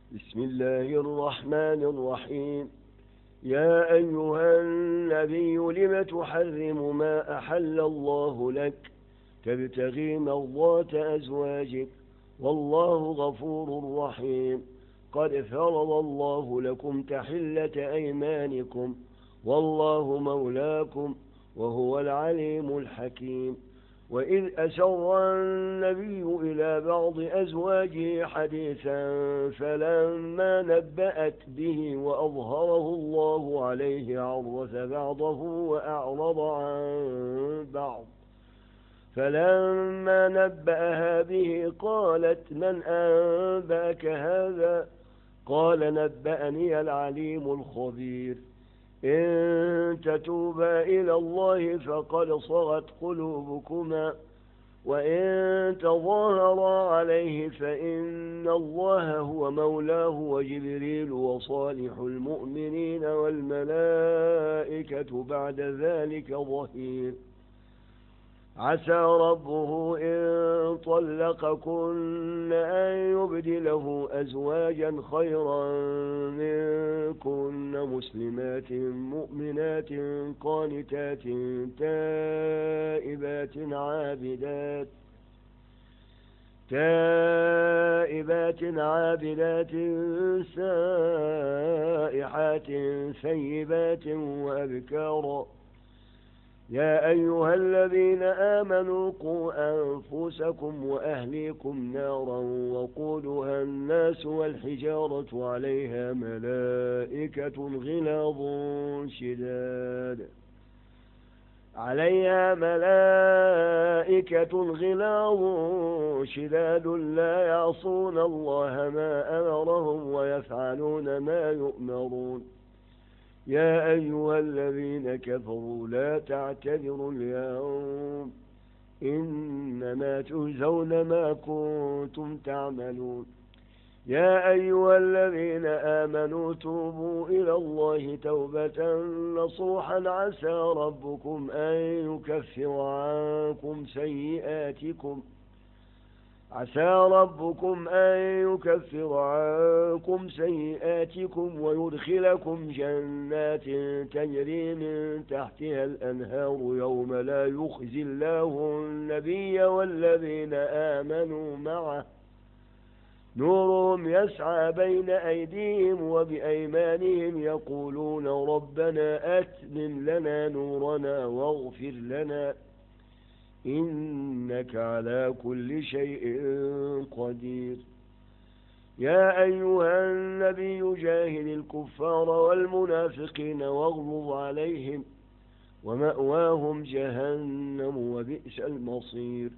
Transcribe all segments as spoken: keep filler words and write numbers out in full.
بسم الله الرحمن الرحيم. يا أيها النبي لم تحرم ما أحل الله لك تبتغي مرضات أزواجك والله غفور رحيم. قد فرض الله لكم تحلة أيمانكم والله مولاكم وهو العليم الحكيم. وإذ أسر النبي إلى بعض أزواجه حديثا فلما نبأت به وأظهره الله عليه عرف بعضه وأعرض عن بعض. فلما نبأها به قالت من أنبأك هذا؟ قال نبأني العليم الخبير. إن تتوبا إلى الله فقد صغت قلوبكما وإن تظاهرا عليه فإن الله هو مولاه وجبريل وصالح المؤمنين والملائكة بعد ذلك ظهير. عسى ربه إن طلقكن أن يبدله أزواجا خيرا منكن مسلمات مؤمنات قانتات تائبات عابدات تائبات عابدات سائحات ثيبات وأبكارا. يا أيها الذين آمنوا قوا أنفسكم وأهليكم نارا وقودها الناس والحجارة عليها ملائكة غلاظ شداد عليها ملائكة غلاظ شداد لا يعصون الله ما أمرهم ويفعلون ما يؤمرون. يا أيها الذين كفروا لا تعتذروا اليوم إنما تجزون ما كنتم تعملون. يا أيها الذين آمنوا توبوا إلى الله توبة نصوحا عسى ربكم أن يكفر عنكم سيئاتكم عسى ربكم أن يكفر عنكم سيئاتكم ويدخلكم جنات تجري من تحتها الأنهار يوم لا يخزي الله النبي والذين آمنوا معه نورهم يسعى بين أيديهم وبأيمانهم يقولون ربنا أتمم لنا نورنا واغفر لنا إنك على كل شيء قدير. يا أيها النبي جاهد الكفار والمنافقين واغلظ عليهم ومأواهم جهنم وبئس المصير.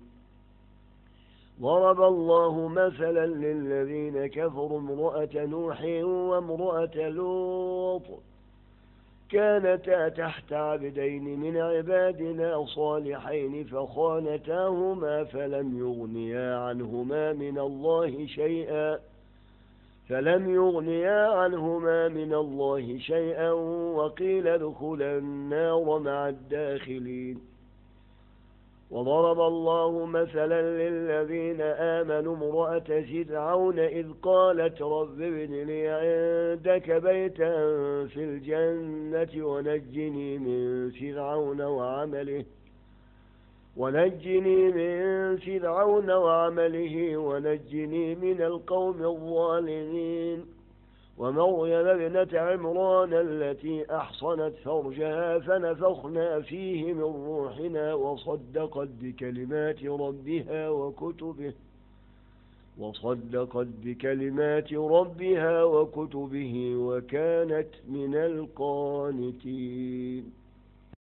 ضرب الله مثلا للذين كفروا امرأة نوح وامرأة لوط كانتا تحت عبدين من عبادنا صالحين فخانتاهما فلم يغنيا عنهما من الله شيئا فلم يغنيا عنهما من الله شيئا وقيل ادخلا النار مع الداخلين. وضرب الله مثلا للذين آمنوا امرأة فرعون إذ قالت رب ابن لي عندك بيتا في الجنة ونجني من فرعون وعمله ونجني من فرعون وعمله ونجني من القوم الظالمين. ومريم ابنة عمران التي أحصنت فرجها فنفخنا فيه من روحنا وصدقت بكلمات ربها وكتبه وصدقت بكلمات ربها وكتبه وكانت من القانتين.